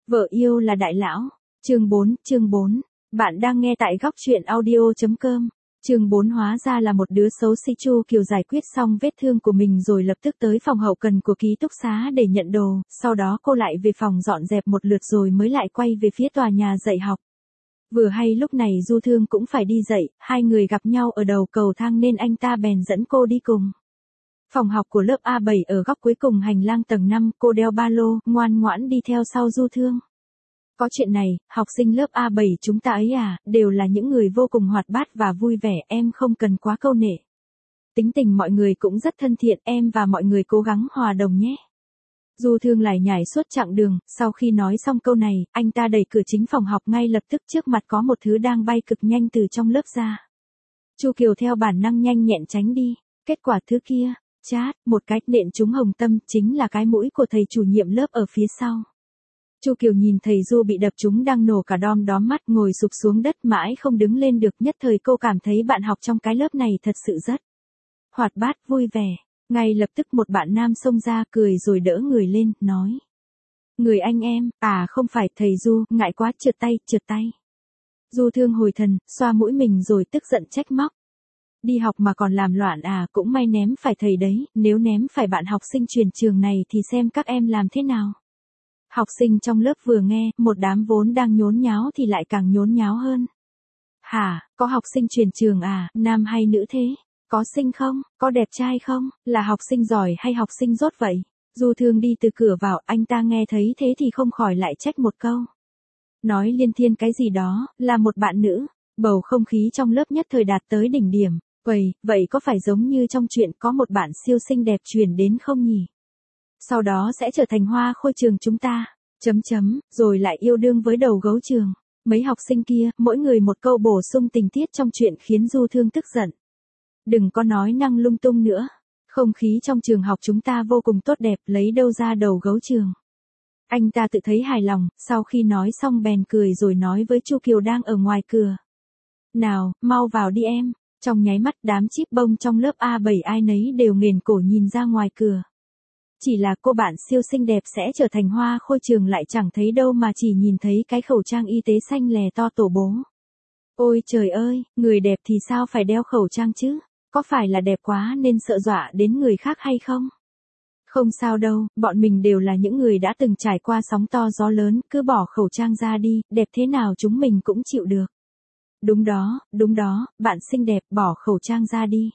Vợ yêu là đại lão. Chương 4. Bạn đang nghe tại góc truyện audio.com. Chương 4 hóa ra là một đứa xấu xí. Chu Kiều giải quyết xong vết thương của mình rồi lập tức tới phòng hậu cần của ký túc xá để nhận đồ, sau đó cô lại về phòng dọn dẹp một lượt rồi mới lại quay về phía tòa nhà dạy học. Vừa hay lúc này Du Thương cũng phải đi dạy, hai người gặp nhau ở đầu cầu thang nên anh ta bèn dẫn cô đi cùng. Phòng học của lớp A7 ở góc cuối cùng hành lang tầng 5, cô đeo ba lô, ngoan ngoãn đi theo sau Du Thương. Có chuyện này, học sinh lớp A7 chúng ta ấy à, đều là những người vô cùng hoạt bát và vui vẻ, em không cần quá câu nệ. Tính tình mọi người cũng rất thân thiện, em và mọi người cố gắng hòa đồng nhé. Du Thương lải nhải suốt chặng đường, sau khi nói xong câu này, anh ta đẩy cửa chính phòng học ngay lập tức trước mặt có một thứ đang bay cực nhanh từ trong lớp ra. Chu Kiều theo bản năng nhanh nhẹn tránh đi, kết quả thứ kia, chát, một cái nện trúng hồng tâm, chính là cái mũi của thầy chủ nhiệm lớp ở phía sau. Chu Kiều nhìn thầy Du bị đập trúng đang nổ cả đom đóm mắt, ngồi sụp xuống đất mãi không đứng lên được, nhất thời cô cảm thấy bạn học trong cái lớp này thật sự rất hoạt bát, vui vẻ. Ngay lập tức một bạn nam xông ra cười rồi đỡ người lên, nói. Người anh em, à không phải thầy Du, ngại quá, trượt tay. Du Thương hồi thần, xoa mũi mình rồi tức giận trách móc. Đi học mà còn làm loạn à, cũng may ném phải thầy đấy, nếu ném phải bạn học sinh chuyển trường này thì xem các em làm thế nào. Học sinh trong lớp vừa nghe, một đám vốn đang nhốn nháo thì lại càng nhốn nháo hơn. Hả, có học sinh chuyển trường à, nam hay nữ thế? Có xinh không, có đẹp trai không, là học sinh giỏi hay học sinh dốt vậy? Du Thương đi từ cửa vào, anh ta nghe thấy thế thì không khỏi lại trách một câu. Nói liên thiên cái gì đó, là một bạn nữ, bầu không khí trong lớp nhất thời đạt tới đỉnh điểm. Vậy có phải giống như trong chuyện có một bạn siêu xinh đẹp truyền đến không nhỉ? Sau đó sẽ trở thành hoa khôi trường chúng ta, rồi lại yêu đương với đầu gấu trường. Mấy học sinh kia, mỗi người một câu bổ sung tình tiết trong chuyện khiến Du Thương tức giận. Đừng có nói năng lung tung nữa. Không khí trong trường học chúng ta vô cùng tốt đẹp, lấy đâu ra đầu gấu trường. Anh ta tự thấy hài lòng, sau khi nói xong bèn cười rồi nói với Chu Kiều đang ở ngoài cửa. Nào, mau vào đi em. Trong nháy mắt đám chíp bông trong lớp A7 ai nấy đều nghển cổ nhìn ra ngoài cửa. Chỉ là cô bạn siêu xinh đẹp sẽ trở thành hoa khôi trường lại chẳng thấy đâu mà chỉ nhìn thấy cái khẩu trang y tế xanh lè to tổ bố. Ôi trời ơi, người đẹp thì sao phải đeo khẩu trang chứ? Có phải là đẹp quá nên sợ dọa đến người khác hay không? Không sao đâu, bọn mình đều là những người đã từng trải qua sóng to gió lớn, cứ bỏ khẩu trang ra đi, đẹp thế nào chúng mình cũng chịu được. Đúng đó, bạn xinh đẹp, bỏ khẩu trang ra đi.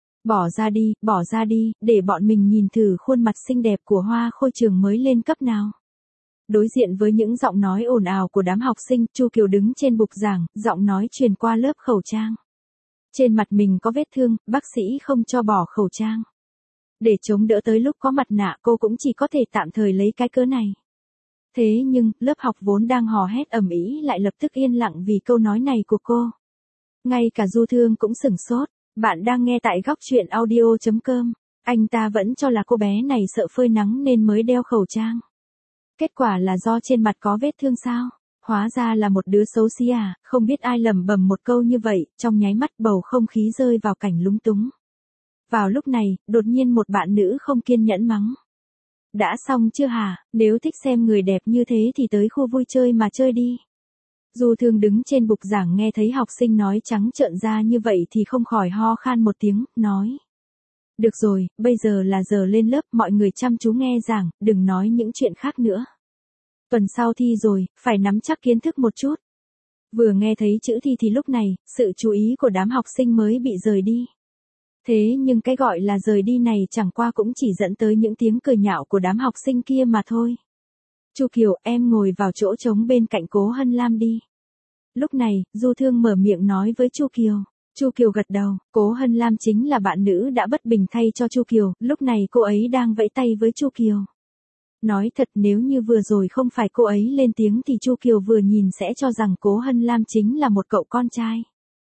Bỏ ra đi, để bọn mình nhìn thử khuôn mặt xinh đẹp của hoa khôi trường mới lên cấp nào. Đối diện với những giọng nói ồn ào của đám học sinh, Chu Kiều đứng trên bục giảng, giọng nói truyền qua lớp khẩu trang. Trên mặt mình có vết thương, bác sĩ không cho bỏ khẩu trang. Để chống đỡ tới lúc có mặt nạ cô cũng chỉ có thể tạm thời lấy cái cớ này. Thế nhưng, lớp học vốn đang hò hét ầm ĩ lại lập tức yên lặng vì câu nói này của cô. Ngay cả Du Thương cũng sửng sốt. Bạn đang nghe tại góc truyện audio.com. Anh ta vẫn cho là cô bé này sợ phơi nắng nên mới đeo khẩu trang. Kết quả là do trên mặt có vết thương sao? Hóa ra là một đứa xấu xí à, không biết ai lẩm bẩm một câu như vậy, trong nháy mắt bầu không khí rơi vào cảnh lúng túng. Vào lúc này, đột nhiên một bạn nữ không kiên nhẫn mắng. Đã xong chưa hả, nếu thích xem người đẹp như thế thì tới khu vui chơi mà chơi đi. Du Thương đứng trên bục giảng nghe thấy học sinh nói trắng trợn ra như vậy thì không khỏi ho khan một tiếng, nói. Được rồi, bây giờ là giờ lên lớp, mọi người chăm chú nghe giảng, đừng nói những chuyện khác nữa. Tuần sau thi rồi, phải nắm chắc kiến thức một chút. Vừa nghe thấy chữ thi thì lúc này, sự chú ý của đám học sinh mới bị rời đi. Thế nhưng cái gọi là rời đi này chẳng qua cũng chỉ dẫn tới những tiếng cười nhạo của đám học sinh kia mà thôi. Chu Kiều, em ngồi vào chỗ trống bên cạnh Cố Hân Lam đi. Lúc này, Du Thương mở miệng nói với Chu Kiều. Chu Kiều gật đầu, Cố Hân Lam chính là bạn nữ đã bất bình thay cho Chu Kiều, lúc này cô ấy đang vẫy tay với Chu Kiều. Nói thật nếu như vừa rồi không phải cô ấy lên tiếng thì Chu Kiều vừa nhìn sẽ cho rằng Cố Hân Lam chính là một cậu con trai.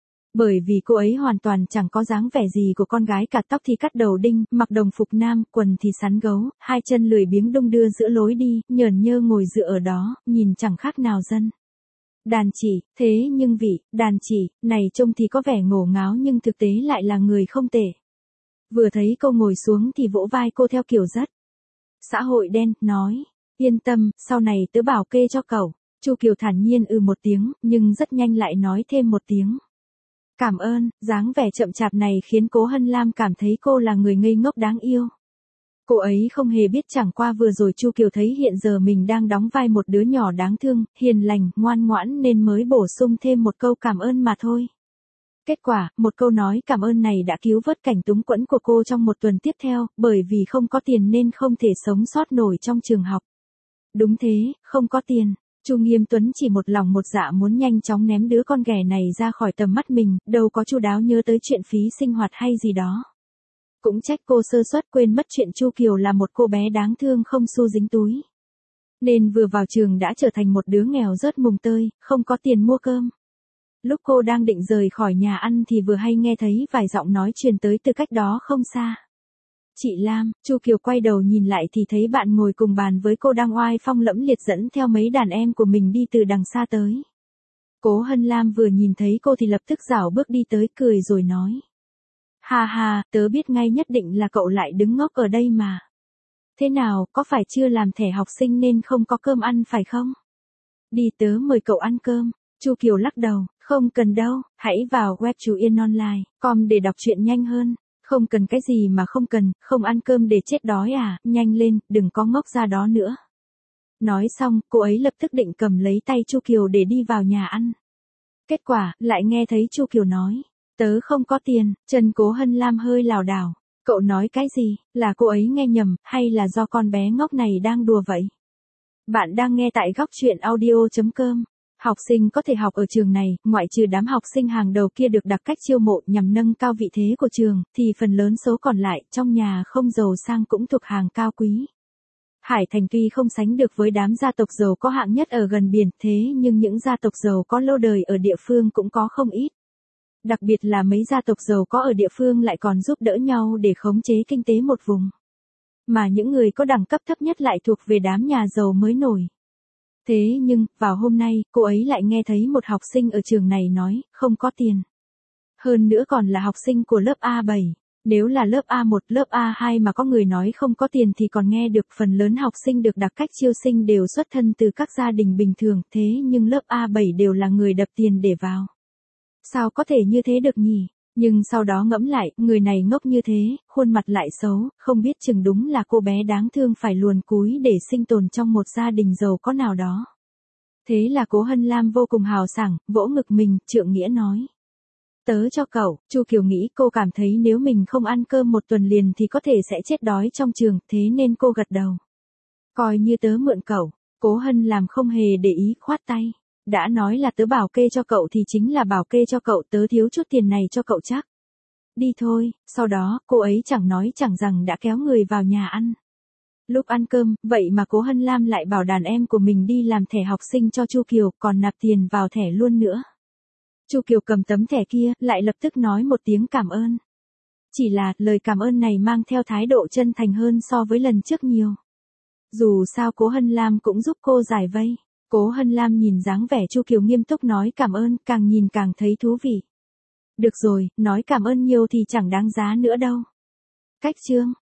Bởi vì cô ấy hoàn toàn chẳng có dáng vẻ gì của con gái cả, tóc thì cắt đầu đinh, mặc đồng phục nam, quần thì sắn gấu, hai chân lười biếng đung đưa giữa lối đi, nhởn nhơ ngồi dựa ở đó, nhìn chẳng khác nào dân. Đàn chỉ, thế nhưng vị, đàn chỉ, này trông thì có vẻ ngổ ngáo nhưng thực tế lại là người không tệ. Vừa thấy cô ngồi xuống thì vỗ vai cô theo kiểu rất xã hội đen, nói. Yên tâm, sau này tớ bảo kê cho cậu. Chu Kiều thản nhiên một tiếng, nhưng rất nhanh lại nói thêm một tiếng. Cảm ơn. Dáng vẻ chậm chạp này khiến Cố Hân Lam cảm thấy cô là người ngây ngốc đáng yêu. Cô ấy không hề biết chẳng qua vừa rồi Chu Kiều thấy hiện giờ mình đang đóng vai một đứa nhỏ đáng thương, hiền lành, ngoan ngoãn nên mới bổ sung thêm một câu cảm ơn mà thôi. Kết quả, một câu nói cảm ơn này đã cứu vớt cảnh túng quẫn của cô trong một tuần tiếp theo, bởi vì không có tiền nên không thể sống sót nổi trong trường học. Đúng thế, không có tiền. Chu Nghiêm Tuấn chỉ một lòng một dạ muốn nhanh chóng ném đứa con ghẻ này ra khỏi tầm mắt mình, đâu có chu đáo nhớ tới chuyện phí sinh hoạt hay gì đó. Cũng trách cô sơ suất quên mất chuyện Chu Kiều là một cô bé đáng thương không xu dính túi. Nên vừa vào trường đã trở thành một đứa nghèo rớt mùng tơi, không có tiền mua cơm. Lúc cô đang định rời khỏi nhà ăn thì vừa hay nghe thấy vài giọng nói truyền tới từ cách đó không xa. Chị Lam, Chu Kiều quay đầu nhìn lại thì thấy bạn ngồi cùng bàn với cô đang oai phong lẫm liệt dẫn theo mấy đàn em của mình đi từ đằng xa tới. Cố Hân Lam vừa nhìn thấy cô thì lập tức rảo bước đi tới cười rồi nói. Ha ha, tớ biết ngay nhất định là cậu lại đứng ngốc ở đây mà. Thế nào, có phải chưa làm thẻ học sinh nên không có cơm ăn phải không? Đi tớ mời cậu ăn cơm. Chu Kiều lắc đầu, không cần đâu, hãy vào web Chú Yên Online.com để đọc truyện nhanh hơn. Không cần cái gì mà không cần, không ăn cơm để chết đói à, nhanh lên, đừng có ngốc ra đó nữa. Nói xong, cô ấy lập tức định cầm lấy tay Chu Kiều để đi vào nhà ăn. Kết quả, lại nghe thấy Chu Kiều nói, tớ không có tiền, chân Cố Hân Lam hơi lảo đảo. Cậu nói cái gì, là cô ấy nghe nhầm, hay là do con bé ngốc này đang đùa vậy? Bạn đang nghe tại góc truyện audio.com. Học sinh có thể học ở trường này, ngoại trừ đám học sinh hàng đầu kia được đặc cách chiêu mộ nhằm nâng cao vị thế của trường, thì phần lớn số còn lại trong nhà không giàu sang cũng thuộc hàng cao quý. Hải Thành tuy không sánh được với đám gia tộc giàu có hạng nhất ở gần biển, thế nhưng những gia tộc giàu có lâu đời ở địa phương cũng có không ít. Đặc biệt là mấy gia tộc giàu có ở địa phương lại còn giúp đỡ nhau để khống chế kinh tế một vùng. Mà những người có đẳng cấp thấp nhất lại thuộc về đám nhà giàu mới nổi. Thế nhưng, vào hôm nay, cô ấy lại nghe thấy một học sinh ở trường này nói, không có tiền. Hơn nữa còn là học sinh của lớp A7. Nếu là lớp A1, lớp A2 mà có người nói không có tiền thì còn nghe được, phần lớn học sinh được đặc cách chiêu sinh đều xuất thân từ các gia đình bình thường, thế nhưng lớp A7 đều là người đập tiền để vào. Sao có thể như thế được nhỉ? Nhưng sau đó ngẫm lại, người này ngốc như thế, khuôn mặt lại xấu, không biết chừng đúng là cô bé đáng thương phải luồn cúi để sinh tồn trong một gia đình giàu có nào đó. Thế là Cố Hân Lam vô cùng hào sảng, vỗ ngực mình, trượng nghĩa nói. Tớ cho cậu. Chu Kiều nghĩ cô cảm thấy nếu mình không ăn cơm một tuần liền thì có thể sẽ chết đói trong trường, thế nên cô gật đầu. Coi như tớ mượn cậu. Cố Hân làm không hề để ý, khoát tay. Đã nói là tớ bảo kê cho cậu thì chính là bảo kê cho cậu, tớ thiếu chút tiền này cho cậu chắc. Đi thôi. Sau đó, cô ấy chẳng nói chẳng rằng đã kéo người vào nhà ăn. Lúc ăn cơm, vậy mà Cố Hân Lam lại bảo đàn em của mình đi làm thẻ học sinh cho Chu Kiều, còn nạp tiền vào thẻ luôn nữa. Chu Kiều cầm tấm thẻ kia, lại lập tức nói một tiếng cảm ơn. Chỉ là, lời cảm ơn này mang theo thái độ chân thành hơn so với lần trước nhiều. Dù sao Cố Hân Lam cũng giúp cô giải vây. Cố Hân Lam nhìn dáng vẻ Chu Kiều nghiêm túc nói cảm ơn, càng nhìn càng thấy thú vị. Được rồi, nói cảm ơn nhiều thì chẳng đáng giá nữa đâu. Cách chương.